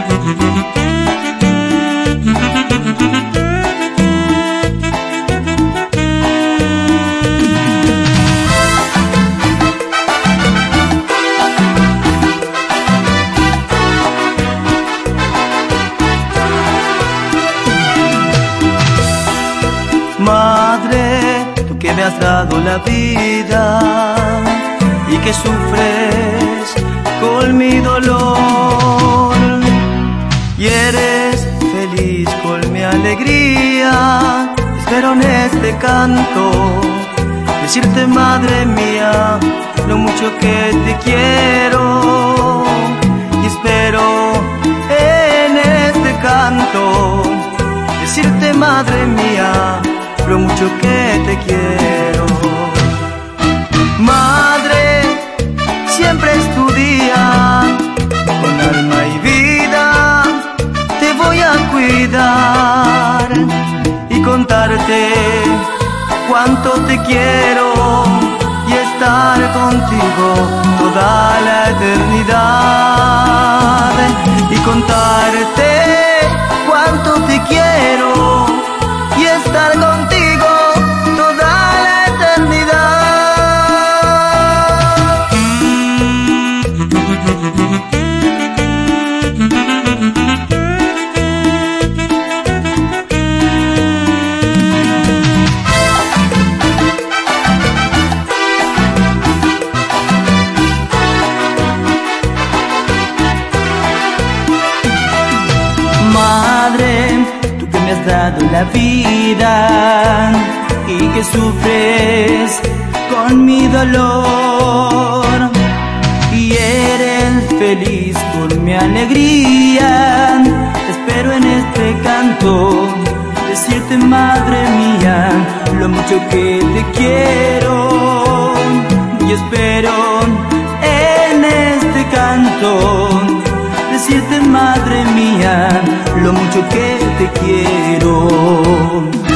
Madre, tú que me has dado la vida y que sufres con mi dolor y eres feliz con mi alegría, espero en este canto decirte, madre mía, lo mucho que te quiero, y espero en este canto decirte, madre mía, lo mucho que te quiero. Madre, siempre es tu día, con alma y vida te voy a cuidar y contarte cuánto te quiero y estar contigo toda la eternidad, y contarte cuánto te quiero y estar contigo toda la eternidad. Madre, tú que me has dado la vida y que sufres con mi dolor y eres feliz con mi alegría, espero en este canto decirte, madre mía, lo mucho que te quiero, y espero en este canto decirte, madre mía, lo mucho que te quiero.